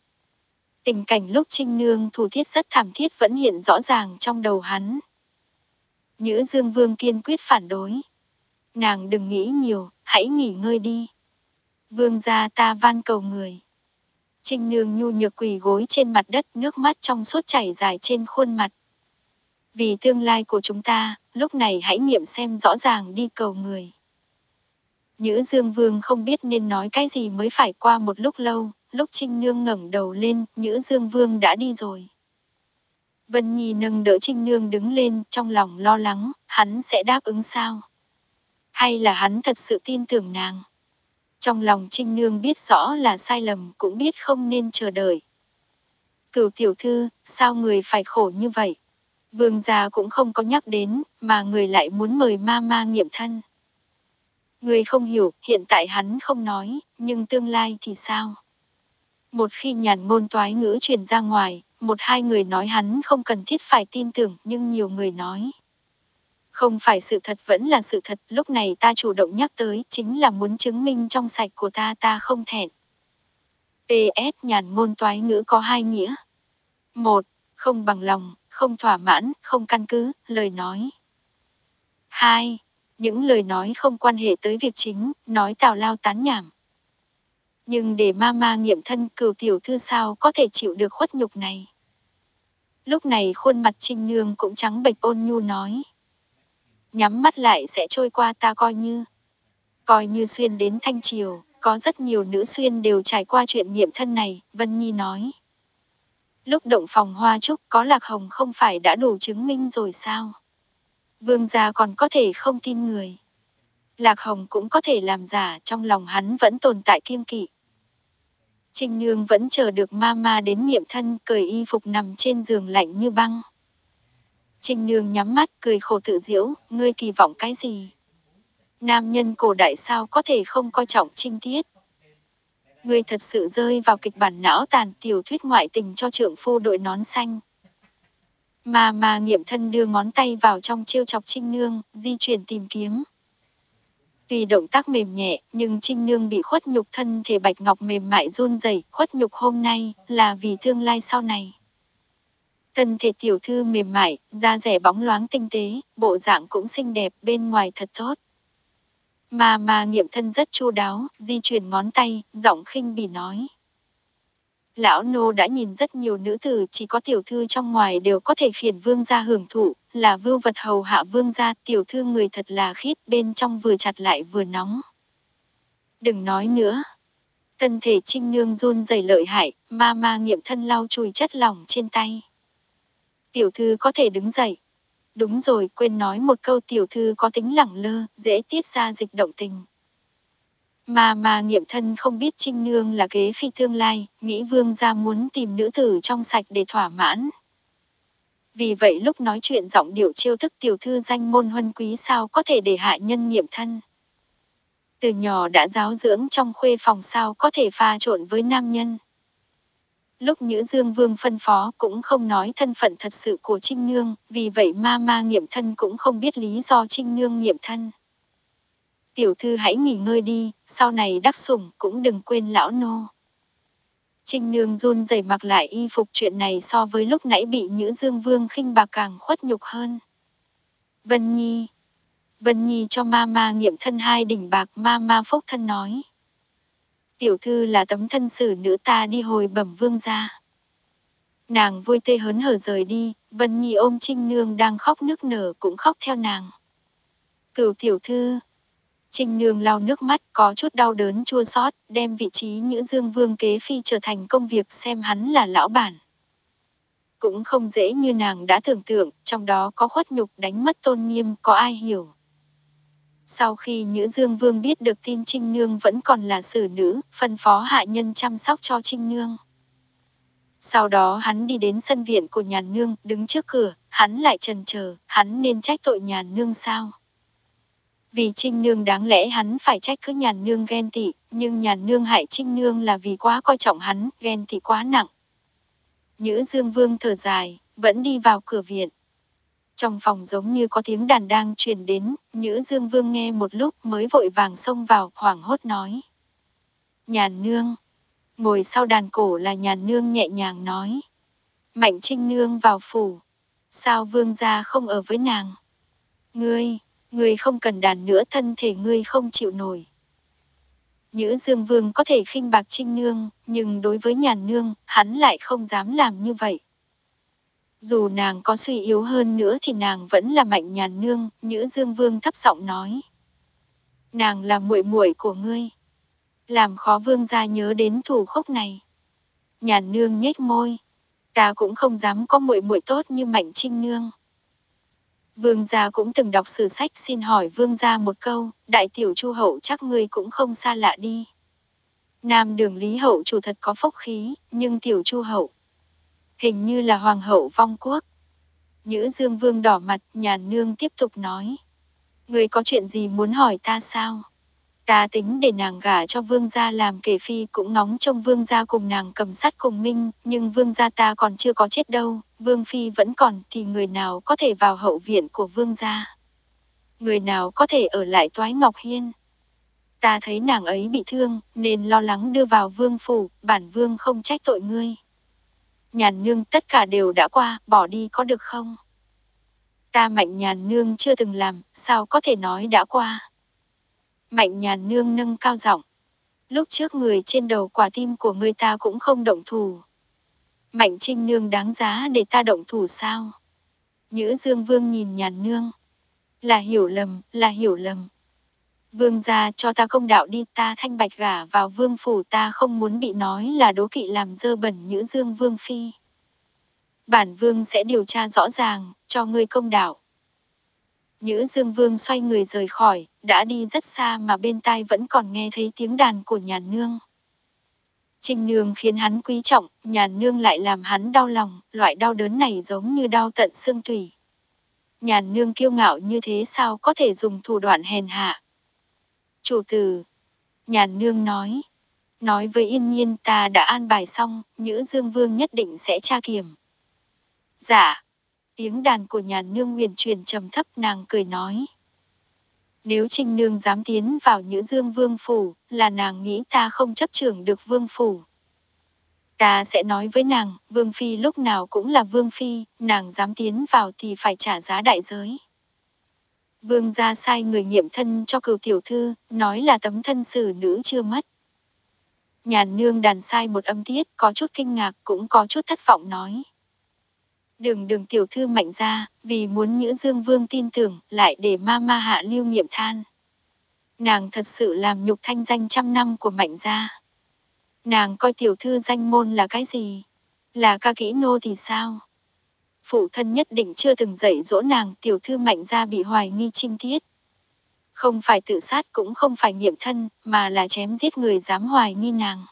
Tình cảnh lúc Trinh Nương thủ thiết rất thảm thiết vẫn hiện rõ ràng trong đầu hắn. Nhữ Dương Vương kiên quyết phản đối. Nàng đừng nghĩ nhiều, hãy nghỉ ngơi đi. Vương gia ta van cầu người. Trinh Nương nhu nhược quỳ gối trên mặt đất, nước mắt trong suốt chảy dài trên khuôn mặt. Vì tương lai của chúng ta, lúc này hãy nghiệm xem rõ ràng đi cầu người. Nhữ Dương Vương không biết nên nói cái gì mới phải. Qua một lúc lâu, lúc Trinh Nương ngẩng đầu lên, Nhữ Dương Vương đã đi rồi. Vân Nhi nâng đỡ Trinh Nương đứng lên, trong lòng lo lắng, hắn sẽ đáp ứng sao? Hay là hắn thật sự tin tưởng nàng? Trong lòng Trinh Nương biết rõ là sai lầm, cũng biết không nên chờ đợi. Cửu tiểu thư, sao người phải khổ như vậy? Vương gia cũng không có nhắc đến, mà người lại muốn mời ma ma nghiệm thân. Người không hiểu, hiện tại hắn không nói, nhưng tương lai thì sao? Một khi nhàn ngôn toái ngữ truyền ra ngoài, một hai người nói hắn không cần thiết phải tin tưởng, nhưng nhiều người nói. Không phải sự thật vẫn là sự thật, lúc này ta chủ động nhắc tới, chính là muốn chứng minh trong sạch của ta ta không thẹn. pê ét nhàn ngôn toái ngữ có hai nghĩa. Một, không bằng lòng, không thỏa mãn, không căn cứ, lời nói. Hai, những lời nói không quan hệ tới việc chính, nói tào lao tán nhảm. Nhưng để ma ma nghiệm thân, Cửu tiểu thư sao có thể chịu được khuất nhục này? Lúc này khuôn mặt Trinh Nương cũng trắng bệch, ôn nhu nói. Nhắm mắt lại sẽ trôi qua, ta coi như. Coi như xuyên đến Thanh Triều, có rất nhiều nữ xuyên đều trải qua chuyện nghiệm thân này, Vân Nhi nói. Lúc động phòng hoa trúc có Lạc Hồng không phải đã đủ chứng minh rồi sao? Vương gia còn có thể không tin người. Lạc Hồng cũng có thể làm giả, trong lòng hắn vẫn tồn tại kiêng kỵ. Trinh Nương vẫn chờ được ma ma đến nghiệm thân, cởi y phục nằm trên giường lạnh như băng. Trinh Nương nhắm mắt cười khổ tự giễu, ngươi kỳ vọng cái gì? Nam nhân cổ đại sao có thể không coi trọng trinh tiết? Ngươi thật sự rơi vào kịch bản não tàn tiểu thuyết ngoại tình cho trượng phu đội nón xanh. Ma ma nghiệm thân đưa ngón tay vào trong trêu chọc Trinh Nương, di chuyển tìm kiếm. Vì động tác mềm nhẹ, nhưng Trinh Nương bị khuất nhục, thân thể bạch ngọc mềm mại run rẩy. Khuất nhục hôm nay là vì tương lai sau này. Thân thể tiểu thư mềm mại, da dẻ bóng loáng tinh tế, bộ dạng cũng xinh đẹp, bên ngoài thật tốt. Mà mà nghiệm thân rất chu đáo, di chuyển ngón tay, giọng khinh bỉ nói. Lão nô đã nhìn rất nhiều nữ tử, chỉ có tiểu thư trong ngoài đều có thể khiến vương gia hưởng thụ, là vưu vật hầu hạ vương gia, tiểu thư người thật là khít, bên trong vừa chặt lại vừa nóng. Đừng nói nữa. Thân thể Trinh Nương run rẩy lợi hại, ma ma nghiệm thân lau chùi chất lỏng trên tay. Tiểu thư có thể đứng dậy. Đúng rồi, quên nói một câu, tiểu thư có tính lẳng lơ, dễ tiết ra dịch động tình. Mà mà nghiệm thân không biết Trinh Nương là kế phi tương lai, nghĩ vương gia muốn tìm nữ tử trong sạch để thỏa mãn. Vì vậy lúc nói chuyện giọng điệu chiêu thức, tiểu thư danh môn huân quý sao có thể để hạ nhân nghiệm thân. Từ nhỏ đã giáo dưỡng trong khuê phòng sao có thể pha trộn với nam nhân. Lúc Nhữ Dương Vương phân phó cũng không nói thân phận thật sự của Trinh Nương, vì vậy ma ma nghiệm thân cũng không biết lý do Trinh Nương nghiệm thân. Tiểu thư hãy nghỉ ngơi đi, sau này đắc sủng cũng đừng quên lão nô. Trinh Nương run rẩy mặc lại y phục, chuyện này so với lúc nãy bị Nhữ Dương Vương khinh bạc càng khuất nhục hơn. Vân Nhi. Vân Nhi cho ma ma nghiệm thân hai đỉnh bạc, ma ma phúc thân nói. Tiểu thư là tấm thân xử nữ, ta đi hồi bẩm vương gia. Nàng vui tươi hớn hở rời đi, Vân Nhi ôm Trinh Nương đang khóc nức nở cũng khóc theo nàng. Cửu tiểu thư. Trinh Nương lau nước mắt có chút đau đớn chua xót, đem vị trí Nhữ Dương Vương kế phi trở thành công việc xem hắn là lão bản. Cũng không dễ như nàng đã tưởng tượng, trong đó có khuất nhục đánh mất tôn nghiêm, có ai hiểu. Sau khi Nhữ Dương Vương biết được tin Trinh Nương vẫn còn là xử nữ, phân phó hạ nhân chăm sóc cho Trinh Nương. Sau đó hắn đi đến sân viện của nhà nương, đứng trước cửa, hắn lại chần chờ, hắn nên trách tội nhà nương sao? Vì Trinh Nương đáng lẽ hắn phải trách cứ nhà nương ghen tị, nhưng nhà nương hại Trinh Nương là vì quá coi trọng hắn, ghen tị quá nặng. Nhữ Dương Vương thở dài, vẫn đi vào cửa viện. Trong phòng giống như có tiếng đàn đang truyền đến, Nhữ Dương Vương nghe một lúc mới vội vàng xông vào, hoảng hốt nói. Nhà nương. Ngồi sau đàn cổ là nhà nương nhẹ nhàng nói. Mạnh Trinh Nương vào phủ. Sao vương gia không ở với nàng? Ngươi, ngươi không cần đàn nữa, thân thể ngươi không chịu nổi. Nhữ Dương Vương có thể khinh bạc Trinh Nương, nhưng đối với nhà nương, hắn lại không dám làm như vậy. Dù nàng có suy yếu hơn nữa thì nàng vẫn là Mạnh nhà nương, Nhữ Dương Vương thấp giọng nói. Nàng là muội muội của ngươi. Làm khó vương gia nhớ đến thủ khúc này. Nhà nương nhếch môi. Ta cũng không dám có muội muội tốt như Mạnh Trinh Nương. Vương gia cũng từng đọc sử sách, xin hỏi vương gia một câu, đại tiểu Chu hậu chắc ngươi cũng không xa lạ đi. Nam đường Lý hậu chủ thật có phúc khí, nhưng tiểu Chu hậu hình như là hoàng hậu vong quốc. Nhữ Dương Vương đỏ mặt, nhà nương tiếp tục nói. Ngươi có chuyện gì muốn hỏi ta sao? Ta tính để nàng gả cho vương gia làm kể phi, cũng ngóng trông vương gia cùng nàng cầm sắt cùng minh, nhưng vương gia ta còn chưa có chết đâu, vương phi vẫn còn, thì người nào có thể vào hậu viện của vương gia? Người nào có thể ở lại Toái Ngọc Hiên? Ta thấy nàng ấy bị thương, nên lo lắng đưa vào vương phủ, bản vương không trách tội ngươi. Nhàn nương tất cả đều đã qua, bỏ đi có được không? Ta Mạnh nhàn nương chưa từng làm, sao có thể nói đã qua? Mạnh nhàn nương nâng cao giọng. Lúc trước người trên đầu quả tim của ngươi ta cũng không động thủ. Mạnh Trinh Nương đáng giá để ta động thủ sao? Nhữ Dương Vương nhìn nhàn nương. Là hiểu lầm, là hiểu lầm. Vương gia cho ta công đạo đi, ta thanh bạch gả vào vương phủ, ta không muốn bị nói là đố kỵ làm dơ bẩn Nhữ Dương Vương phi. Bản vương sẽ điều tra rõ ràng, cho ngươi công đạo. Nhữ Dương Vương xoay người rời khỏi, đã đi rất xa mà bên tai vẫn còn nghe thấy tiếng đàn của nhà nương. Trinh Nương khiến hắn quý trọng, nhà nương lại làm hắn đau lòng, loại đau đớn này giống như đau tận xương tủy. Nhà nương kiêu ngạo như thế sao có thể dùng thủ đoạn hèn hạ? Chủ tử, nhà nương nói, nói với Yên Nhiên ta đã an bài xong, Nhữ Dương Vương nhất định sẽ tra kiểm. Dạ, tiếng đàn của nhà nương huyền truyền trầm thấp, nàng cười nói. Nếu Trinh Nương dám tiến vào Nhữ Dương Vương phủ, là nàng nghĩ ta không chấp trưởng được vương phủ. Ta sẽ nói với nàng, vương phi lúc nào cũng là vương phi, nàng dám tiến vào thì phải trả giá đại giới. Vương gia sai người nghiệm thân cho Cửu tiểu thư, nói là tấm thân xử nữ chưa mất. Nhà nương đàn sai một âm tiết, có chút kinh ngạc cũng có chút thất vọng nói. Đừng đừng tiểu thư Mạnh ra, vì muốn Nhữ Dương Vương tin tưởng, lại để ma ma hạ lưu nghiệm than. Nàng thật sự làm nhục thanh danh trăm năm của Mạnh gia. Nàng coi tiểu thư danh môn là cái gì? Là ca kỹ nô thì sao? Phụ thân nhất định chưa từng dạy dỗ nàng, tiểu thư Mạnh gia bị hoài nghi trinh tiết. Không phải tự sát cũng không phải nghiệm thân, mà là chém giết người dám hoài nghi nàng.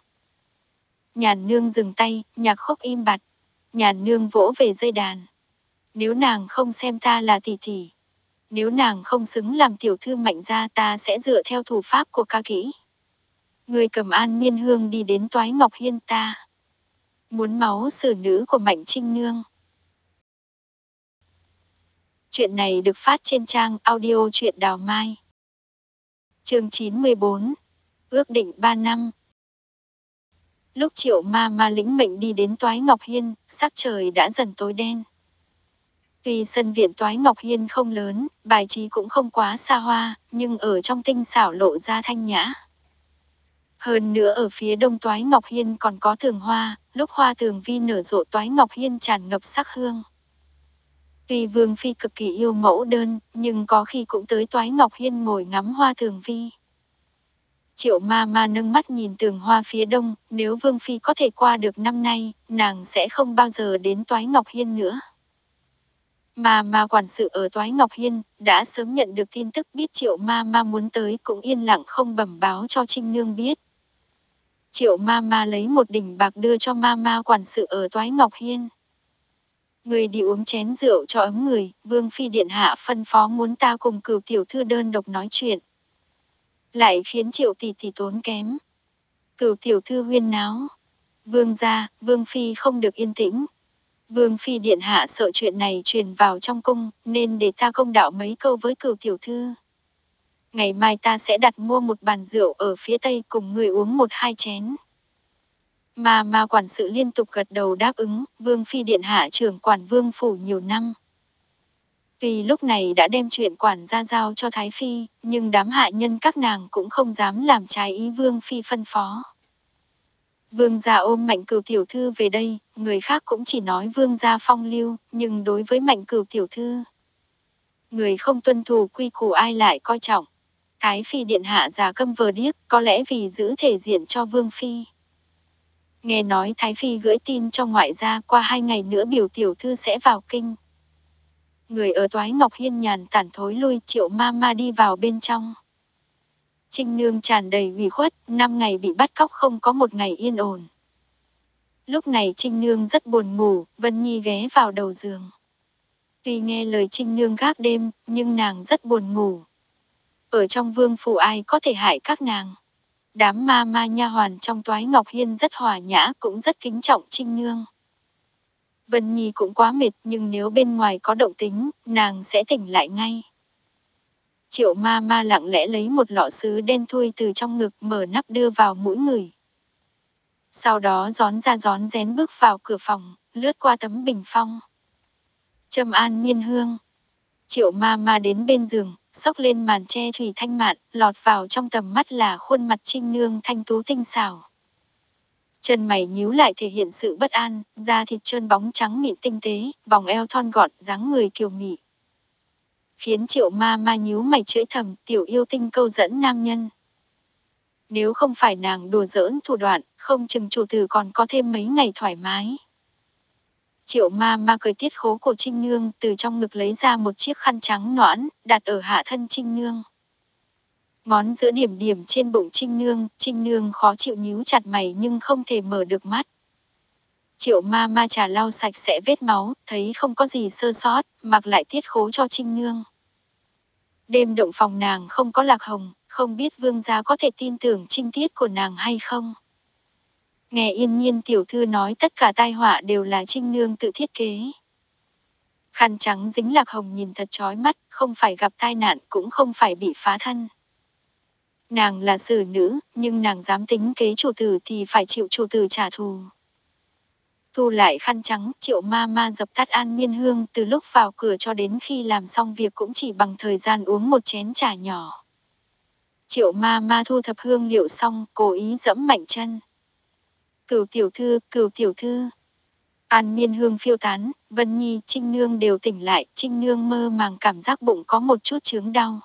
Nhàn nương dừng tay, nhạc khúc im bặt. Nhàn nương vỗ về dây đàn. Nếu nàng không xem ta là tỷ tỷ, nếu nàng không xứng làm tiểu thư Mạnh gia, ta sẽ dựa theo thủ pháp của ca kỹ. Người cầm An Miên Hương đi đến Toái Ngọc Hiên ta. Muốn máu xử nữ của Mạnh Trinh Nương. Chuyện này được phát trên trang audio truyện Đào Mai. Chương chín mươi bốn. Ước định ba năm. Lúc Triệu Ma Ma lĩnh mệnh đi đến Toái Ngọc Hiên, sắc trời đã dần tối đen. Tuy sân viện Toái Ngọc Hiên không lớn, bài trí cũng không quá xa hoa, nhưng ở trong tinh xảo lộ ra thanh nhã. Hơn nữa ở phía đông Toái Ngọc Hiên còn có tường hoa, lúc hoa tường vi nở rộ Toái Ngọc Hiên tràn ngập sắc hương. Tuy Vương Phi cực kỳ yêu mẫu đơn, nhưng có khi cũng tới Toái Ngọc Hiên ngồi ngắm hoa tường vi. Triệu Ma Ma nâng mắt nhìn tường hoa phía đông, nếu Vương Phi có thể qua được năm nay, nàng sẽ không bao giờ đến Toái Ngọc Hiên nữa. Mà Ma quản sự ở Toái Ngọc Hiên, đã sớm nhận được tin tức biết Triệu Ma Ma muốn tới cũng yên lặng không bẩm báo cho Trinh Nương biết. Triệu Ma Ma lấy một đỉnh bạc đưa cho Ma Ma quản sự ở Toái Ngọc Hiên. Người đi uống chén rượu cho ấm người, Vương Phi điện hạ phân phó muốn ta cùng Cửu tiểu thư đơn độc nói chuyện. Lại khiến Triệu tỷ tỷ tốn kém. Cửu tiểu thư huyên náo. Vương gia, Vương Phi không được yên tĩnh. Vương Phi điện hạ sợ chuyện này truyền vào trong cung, nên để ta công đạo mấy câu với Cửu tiểu thư. Ngày mai ta sẽ đặt mua một bàn rượu ở phía tây cùng người uống một hai chén. Mà mà quản sự liên tục gật đầu đáp ứng, Vương Phi điện hạ trưởng quản Vương phủ nhiều năm. Vì lúc này đã đem chuyện quản gia giao cho Thái Phi, nhưng đám hạ nhân các nàng cũng không dám làm trái ý Vương Phi phân phó. Vương gia ôm Mạnh Cửu tiểu thư về đây, người khác cũng chỉ nói Vương gia phong lưu, nhưng đối với Mạnh Cửu tiểu thư, người không tuân thủ quy củ ai lại coi trọng. Thái Phi điện hạ già câm vờ điếc, có lẽ vì giữ thể diện cho Vương Phi. Nghe nói Thái Phi gửi tin cho ngoại gia qua hai ngày nữa biểu tiểu thư sẽ vào kinh. Người ở Toái Ngọc Hiên nhàn tản thối lui, Triệu Ma Ma đi vào bên trong. Trinh Nương tràn đầy ủy khuất, năm ngày bị bắt cóc không có một ngày yên ổn. Lúc này Trinh Nương rất buồn ngủ, Vân Nhi ghé vào đầu giường. Tuy nghe lời Trinh Nương gác đêm, nhưng nàng rất buồn ngủ. Ở trong vương phủ ai có thể hại các nàng. Đám ma ma nha hoàn trong Toái Ngọc Hiên rất hòa nhã, cũng rất kính trọng Trinh Nương. Vân Nhi cũng quá mệt, nhưng nếu bên ngoài có động tính, nàng sẽ tỉnh lại ngay. Triệu Ma Ma lặng lẽ lấy một lọ sứ đen thui từ trong ngực, mở nắp đưa vào mũi người. Sau đó rón ra rón rén bước vào cửa phòng, lướt qua tấm bình phong. Châm an miên hương. Triệu Ma Ma đến bên giường, xốc lên màn che thủy thanh mạn, lọt vào trong tầm mắt là khuôn mặt Trinh Nương thanh tú tinh xảo. Chân mày nhíu lại thể hiện sự bất an, da thịt trơn bóng trắng mịn tinh tế, vòng eo thon gọn, dáng người kiều mị. Khiến Triệu Ma Ma nhíu mày chửi thầm, tiểu yêu tinh câu dẫn nam nhân. Nếu không phải nàng đùa giỡn thủ đoạn, không chừng chủ tử còn có thêm mấy ngày thoải mái. Triệu Ma Ma cười tiết khố của Trinh Nương, từ trong ngực lấy ra một chiếc khăn trắng nõn, đặt ở hạ thân Trinh Nương. Ngón giữa điểm điểm trên bụng Trinh Nương, Trinh Nương khó chịu nhíu chặt mày nhưng không thể mở được mắt. Triệu Ma Ma trà lau sạch sẽ vết máu, thấy không có gì sơ sót, mặc lại tiết khố cho Trinh Nương. Đêm động phòng nàng không có lạc hồng, không biết vương gia có thể tin tưởng trinh tiết của nàng hay không. Nghe Yên Nhiên tiểu thư nói tất cả tai họa đều là Trinh Nương tự thiết kế. Khăn trắng dính lạc hồng nhìn thật chói mắt, không phải gặp tai nạn cũng không phải bị phá thân. Nàng là xử nữ, nhưng nàng dám tính kế chủ tử thì phải chịu chủ tử trả thù. Thu lại khăn trắng, Triệu Ma Ma dập tắt an miên hương, từ lúc vào cửa cho đến khi làm xong việc cũng chỉ bằng thời gian uống một chén trà nhỏ. Triệu Ma Ma thu thập hương liệu xong, cố ý dẫm mạnh chân. Cửu tiểu thư, Cửu tiểu thư. An miên hương phiêu tán, Vân Nhi, Trinh Nương đều tỉnh lại, Trinh Nương mơ màng cảm giác bụng có một chút chướng đau.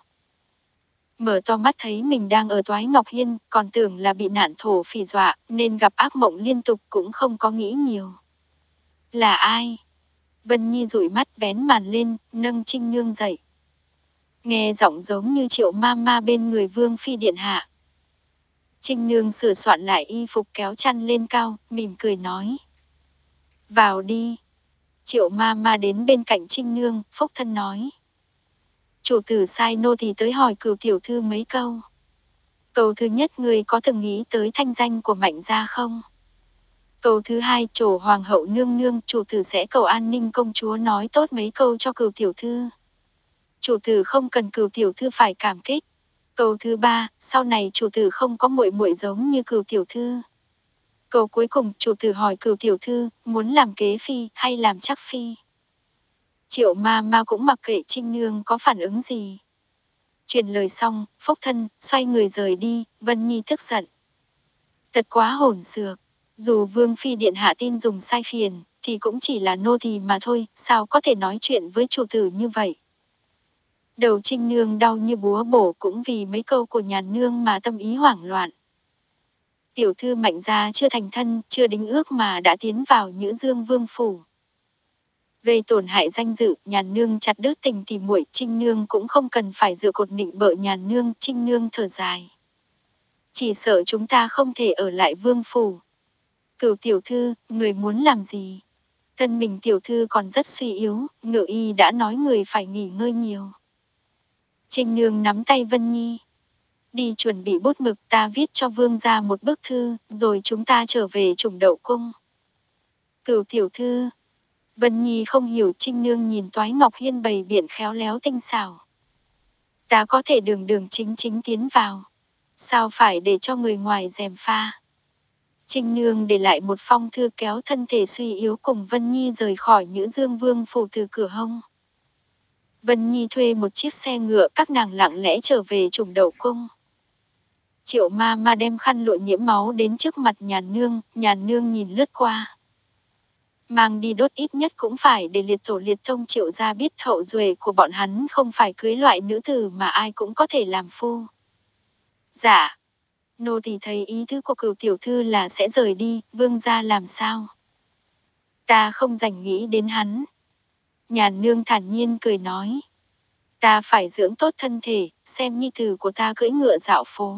Mở to mắt thấy mình đang ở Toái Ngọc Hiên, còn tưởng là bị nạn thổ phỉ dọa, nên gặp ác mộng liên tục cũng không có nghĩ nhiều. Là ai? Vân Nhi dụi mắt vén màn lên, nâng Trinh Nương dậy. Nghe giọng giống như Triệu Ma Ma bên người Vương Phi điện hạ. Trinh Nương sửa soạn lại y phục kéo chăn lên cao, mỉm cười nói. Vào đi. Triệu Ma Ma đến bên cạnh Trinh Nương, phúc thân nói. Chủ tử sai nô tỳ tới hỏi Cửu tiểu thư mấy câu. Câu thứ nhất, người có từng nghĩ tới thanh danh của Mạnh gia không? Câu thứ hai, trổ hoàng hậu nương nương, chủ tử sẽ cầu an ninh công chúa nói tốt mấy câu cho cửu tiểu thư. Chủ tử không cần cửu tiểu thư phải cảm kích. Câu thứ ba, sau này chủ tử không có muội muội giống như cửu tiểu thư. Câu cuối cùng, chủ tử hỏi cửu tiểu thư, muốn làm kế phi hay làm chắc phi. Triệu ma ma cũng mặc kệ Trinh Nương có phản ứng gì. Truyền lời xong, phúc thân, xoay người rời đi, Vân Nhi tức giận. Thật quá hỗn xược, dù Vương Phi điện hạ tin dùng sai khiển, thì cũng chỉ là nô tỳ mà thôi, sao có thể nói chuyện với chủ tử như vậy. Đầu Trinh Nương đau như búa bổ cũng vì mấy câu của Nhàn Nương mà tâm ý hoảng loạn. Tiểu thư Mạnh gia chưa thành thân, chưa đính ước mà đã tiến vào Nhữ Dương Vương phủ. Gây tổn hại danh dự, Nhàn Nương chặt đứt tình tỉ muội, Trinh Nương cũng không cần phải dựa cột nịnh bợ Nhàn Nương, Trinh Nương thở dài. Chỉ sợ chúng ta không thể ở lại vương phủ. Cửu tiểu thư, người muốn làm gì? Thân mình tiểu thư còn rất suy yếu, ngự y đã nói người phải nghỉ ngơi nhiều. Trinh Nương nắm tay Vân Nhi. Đi chuẩn bị bút mực, ta viết cho vương gia một bức thư, rồi chúng ta trở về Trùng Đậu Cung. Cửu tiểu thư. Vân Nhi không hiểu, Trinh Nương nhìn Toái Ngọc Hiên bày biện khéo léo tinh xảo. Ta có thể đường đường chính chính tiến vào. Sao phải để cho người ngoài gièm pha? Trinh Nương để lại một phong thư kéo thân thể suy yếu cùng Vân Nhi rời khỏi Nhữ Dương Vương phủ từ cửa hông. Vân Nhi thuê một chiếc xe ngựa, các nàng lặng lẽ trở về Trùng Đậu Cung. Triệu ma ma đem khăn lụa nhiễm máu đến trước mặt Nhàn Nương, Nhàn Nương nhìn lướt qua. Mang đi đốt, ít nhất cũng phải để liệt tổ liệt tông Triệu gia biết hậu duệ của bọn hắn không phải cưới loại nữ tử mà ai cũng có thể làm phu. Dạ. Nô tỳ thấy ý tứ của cửu tiểu thư là sẽ rời đi, vương gia làm sao? Ta không rảnh nghĩ đến hắn. Nhàn Nương thản nhiên cười nói. Ta phải dưỡng tốt thân thể, xem nhi tử của ta cưỡi ngựa dạo phố.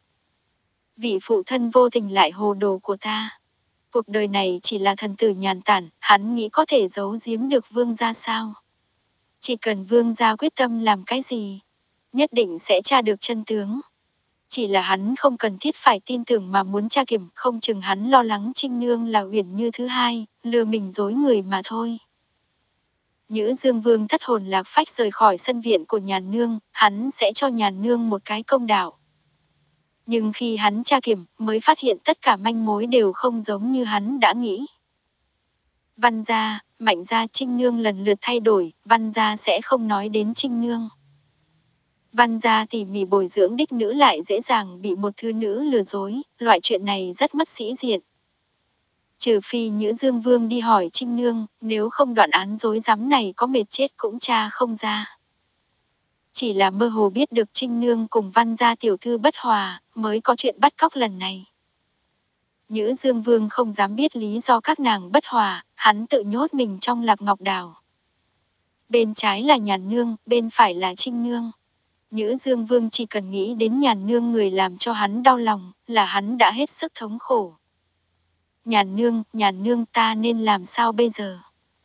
Vị phụ thân vô tình lại hồ đồ của ta. Cuộc đời này chỉ là thần tử nhàn tản, hắn nghĩ có thể giấu giếm được vương gia sao? Chỉ cần vương gia quyết tâm làm cái gì, nhất định sẽ tra được chân tướng. Chỉ là hắn không cần thiết phải tin tưởng mà muốn tra kiểm, không chừng hắn lo lắng Trinh Nương là Uyển Như thứ hai, lừa mình dối người mà thôi. Nhữ Dương Vương thất hồn lạc phách rời khỏi sân viện của Nhàn Nương, hắn sẽ cho Nhàn Nương một cái công đạo. Nhưng khi hắn tra kiểm, mới phát hiện tất cả manh mối đều không giống như hắn đã nghĩ. Văn gia, Mạnh gia, Trinh Nương lần lượt thay đổi, Văn gia sẽ không nói đến Trinh Nương. Văn gia tỉ mỉ bồi dưỡng đích nữ lại dễ dàng bị một thư nữ lừa dối, loại chuyện này rất mất sĩ diện. Trừ phi Nhữ Dương Vương đi hỏi Trinh Nương, nếu không đoạn án dối rắm này có mệt chết cũng tra không ra. Chỉ là mơ hồ biết được Trinh Nương cùng Văn gia tiểu thư bất hòa, mới có chuyện bắt cóc lần này. Nhữ Dương Vương không dám biết lý do các nàng bất hòa, hắn tự nhốt mình trong Lạc Ngọc Đào. Bên trái là Nhàn Nương, bên phải là Trinh Nương. Nhữ Dương Vương chỉ cần nghĩ đến Nhàn Nương người làm cho hắn đau lòng, là hắn đã hết sức thống khổ. Nhàn Nương, Nhàn Nương, ta nên làm sao bây giờ?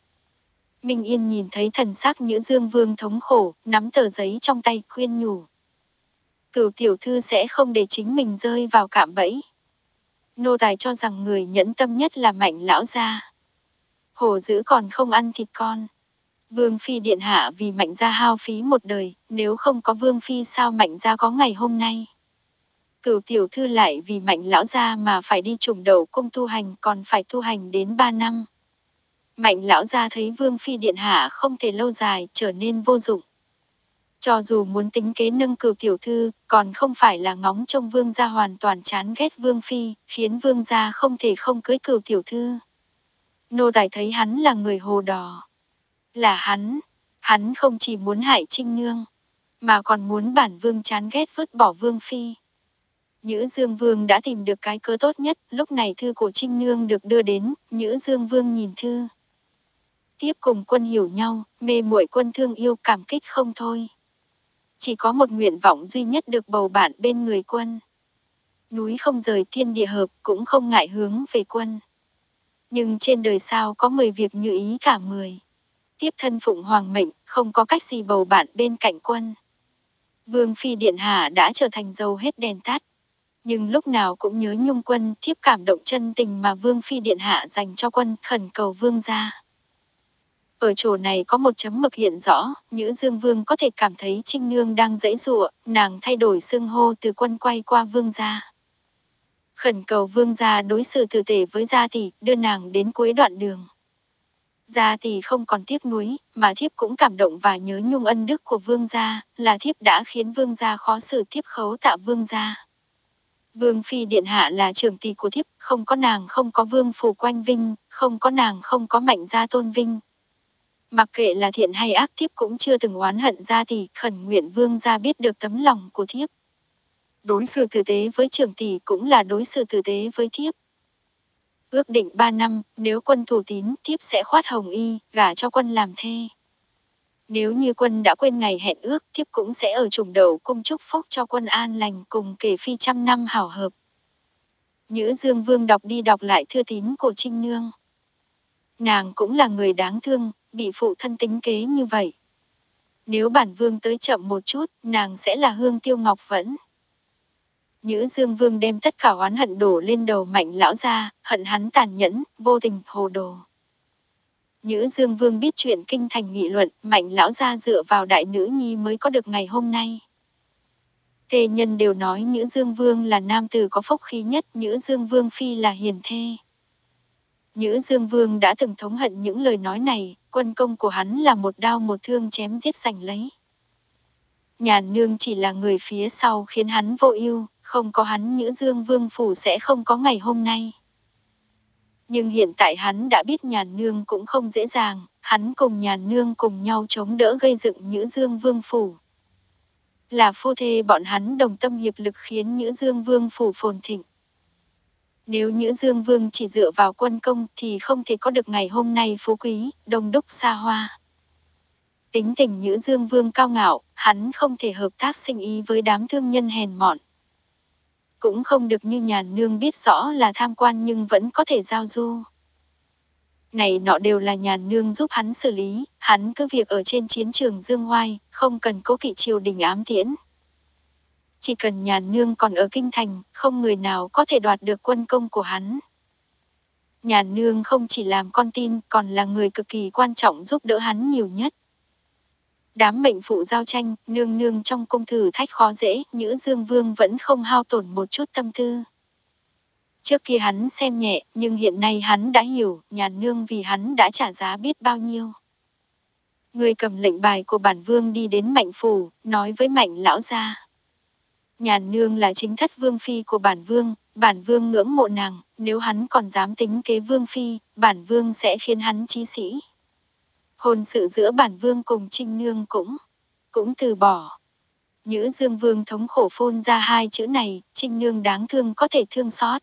Minh Yên nhìn thấy thần sắc Nhữ Dương Vương thống khổ, nắm tờ giấy trong tay khuyên nhủ. Cửu tiểu thư sẽ không để chính mình rơi vào cạm bẫy. Nô tài cho rằng người nhẫn tâm nhất là Mạnh lão gia. Hổ dữ còn không ăn thịt con. Vương Phi điện hạ vì Mạnh gia hao phí một đời, nếu không có Vương Phi sao Mạnh gia có ngày hôm nay. Cửu tiểu thư lại vì Mạnh lão gia mà phải đi Trùng Đậu Cung tu hành, còn phải tu hành đến ba năm. Mạnh lão gia thấy Vương Phi điện hạ không thể lâu dài, trở nên vô dụng. Cho dù muốn tính kế nâng cửu tiểu thư, còn không phải là ngóng trông Vương gia hoàn toàn chán ghét Vương Phi, khiến Vương gia không thể không cưới cửu tiểu thư. Nô tài thấy hắn là người hồ đỏ. Là hắn, hắn không chỉ muốn hại Trinh Nương, mà còn muốn bản Vương chán ghét vứt bỏ Vương Phi. Nhữ Dương Vương đã tìm được cái cớ tốt nhất, lúc này thư của Trinh Nương được đưa đến, Nhữ Dương Vương nhìn thư. Tiếp cùng quân hiểu nhau, mê muội quân thương yêu, cảm kích không thôi. Chỉ có một nguyện vọng duy nhất được bầu bạn bên người quân. Núi không rời thiên địa hợp, cũng không ngại hướng về quân. Nhưng trên đời sao có mười việc như ý cả mười. Tiếp thân phụng hoàng mệnh, không có cách gì bầu bạn bên cạnh quân. Vương Phi điện hạ đã trở thành dầu hết đèn tắt. Nhưng lúc nào cũng nhớ nhung quân, thiếp cảm động chân tình mà Vương Phi Điện Hạ dành cho quân, khẩn cầu Vương gia. Ở chỗ này có một chấm mực hiện rõ, Nhữ Dương Vương có thể cảm thấy Trinh Nương đang giãy giụa, nàng thay đổi xưng hô từ quân quay qua Vương gia. Khẩn cầu Vương gia đối xử tử tế với gia tỷ, đưa nàng đến cuối đoạn đường. Gia tỷ không còn tiếc nuối, mà thiếp cũng cảm động và nhớ nhung ân đức của Vương gia, là thiếp đã khiến Vương gia khó xử, thiếp khấu tạ Vương gia. Vương Phi Điện Hạ là trưởng tỷ của thiếp, không có nàng không có Vương phủ quanh vinh, không có nàng không có Mạnh gia tôn vinh. Mặc kệ là thiện hay ác, thiếp cũng chưa từng oán hận gia tỷ, khẩn nguyện Vương gia biết được tấm lòng của thiếp. Đối xử tử tế với trưởng tỷ cũng là đối xử tử tế với thiếp. Ước định ba năm, nếu quân thủ tín, thiếp sẽ khoát hồng y, gả cho quân làm thê. Nếu như quân đã quên ngày hẹn ước, thiếp cũng sẽ ở Trùng Đậu cung chúc phúc cho quân an lành, cùng kể phi trăm năm hảo hợp. Nhữ Dương Vương đọc đi đọc lại thư tín của Trinh Nương. Nàng cũng là người đáng thương, bị phụ thân tính kế như vậy. Nếu bản vương tới chậm một chút, nàng sẽ là Hương Tiêu Ngọc Vẫn. Nhữ Dương Vương đem tất cả oán hận đổ lên đầu Mạnh lão gia, hận hắn tàn nhẫn, vô tình, hồ đồ. Nhữ Dương Vương biết chuyện kinh thành nghị luận, Mạnh lão gia dựa vào đại nữ nhi mới có được ngày hôm nay. Tề nhân đều nói Nhữ Dương Vương là nam tử có phúc khí nhất, Nhữ Dương Vương phi là hiền thê. Nhữ Dương Vương đã từng thống hận những lời nói này, quân công của hắn là một đao một thương chém giết giành lấy. Nhàn nương chỉ là người phía sau khiến hắn vô ưu, không có hắn Nhữ Dương Vương phủ sẽ không có ngày hôm nay. Nhưng hiện tại hắn đã biết Nhàn nương cũng không dễ dàng, hắn cùng Nhàn nương cùng nhau chống đỡ gây dựng Nhữ Dương Vương phủ. Là phu thê bọn hắn đồng tâm hiệp lực khiến Nhữ Dương Vương phủ phồn thịnh. Nếu Nhữ Dương Vương chỉ dựa vào quân công thì không thể có được ngày hôm nay phú quý, đông đúc xa hoa. Tính tình Nhữ Dương Vương cao ngạo, hắn không thể hợp tác sinh ý với đám thương nhân hèn mọn. Cũng không được như Nhàn nương biết rõ là tham quan nhưng vẫn có thể giao du. Này nọ đều là Nhàn nương giúp hắn xử lý, hắn cứ việc ở trên chiến trường dương oai, không cần cố kỵ triều đình ám tiễn. Chỉ cần Nhàn nương còn ở kinh thành, không người nào có thể đoạt được quân công của hắn. Nhàn nương không chỉ làm con tin, còn là người cực kỳ quan trọng giúp đỡ hắn nhiều nhất. Đám mệnh phụ giao tranh, nương nương trong cung thử thách khó dễ, Nhữ Dương Vương vẫn không hao tổn một chút tâm tư. Trước kia hắn xem nhẹ, nhưng hiện nay hắn đã hiểu, Nhàn nương vì hắn đã trả giá biết bao nhiêu. Người cầm lệnh bài của bản vương đi đến Mạnh phủ, nói với Mạnh lão gia. Nhàn nương là chính thất vương phi của bản vương, bản vương ngưỡng mộ nàng, nếu hắn còn dám tính kế vương phi, bản vương sẽ khiến hắn chí sĩ. Hôn sự giữa bản vương cùng Trinh nương cũng, cũng từ bỏ. Nhữ Dương Vương thống khổ phun ra hai chữ này, Trinh nương đáng thương có thể thương xót.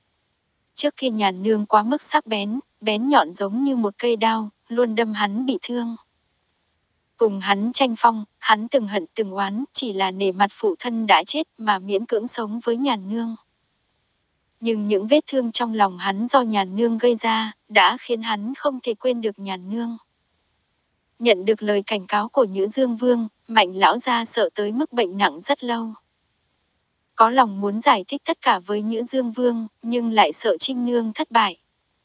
Trước khi Nhàn nương quá mức sắc bén, bén nhọn giống như một cây đao, luôn đâm hắn bị thương. Cùng hắn tranh phong, hắn từng hận từng oán, chỉ là nể mặt phụ thân đã chết mà miễn cưỡng sống với Nhàn nương. Nhưng những vết thương trong lòng hắn do Nhàn nương gây ra, đã khiến hắn không thể quên được Nhàn nương. Nhận được lời cảnh cáo của Nhữ Dương Vương, Mạnh lão gia sợ tới mức bệnh nặng rất lâu. Có lòng muốn giải thích tất cả với Nhữ Dương Vương, nhưng lại sợ Trinh nương thất bại.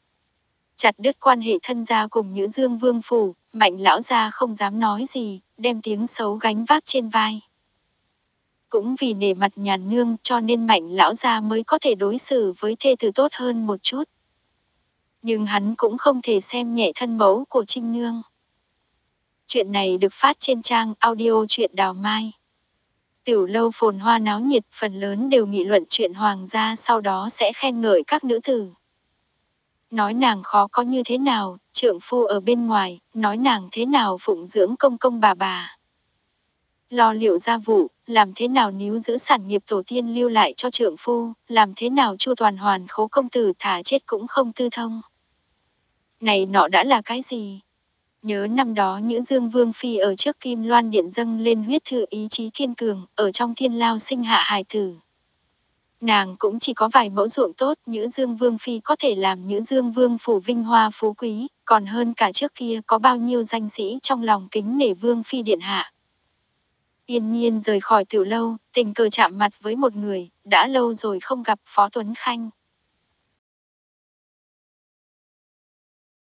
Chặt đứt quan hệ thân gia cùng Nhữ Dương Vương phủ, Mạnh lão gia không dám nói gì, đem tiếng xấu gánh vác trên vai. Cũng vì nể mặt Nhàn nương cho nên Mạnh lão gia mới có thể đối xử với thê tử tốt hơn một chút. Nhưng hắn cũng không thể xem nhẹ thân mẫu của Trinh nương. Chuyện này được phát trên trang audio truyện Đào Mai. Tiểu lâu phồn hoa náo nhiệt, phần lớn đều nghị luận chuyện hoàng gia, sau đó sẽ khen ngợi các nữ tử. Nói nàng khó có như thế nào, trượng phu ở bên ngoài, nói nàng thế nào phụng dưỡng công công bà bà. Lo liệu gia vụ, làm thế nào níu giữ sản nghiệp tổ tiên lưu lại cho trượng phu, làm thế nào chu toàn hoàn khố công tử thả chết cũng không tư thông. Này nọ đã là cái gì? Nhớ năm đó Nhữ Dương Vương phi ở trước Kim Loan Điện dâng lên huyết thư ý chí kiên cường, ở trong thiên lao sinh hạ hài tử. Nàng cũng chỉ có vài mẫu ruộng tốt, Nhữ Dương Vương phi có thể làm Nhữ Dương Vương phủ vinh hoa phú quý, còn hơn cả trước kia có bao nhiêu danh sĩ trong lòng kính nể Vương phi điện hạ. Yên nhiên rời khỏi tiểu lâu, tình cờ chạm mặt với một người, đã lâu rồi không gặp Phó Tuấn Khanh.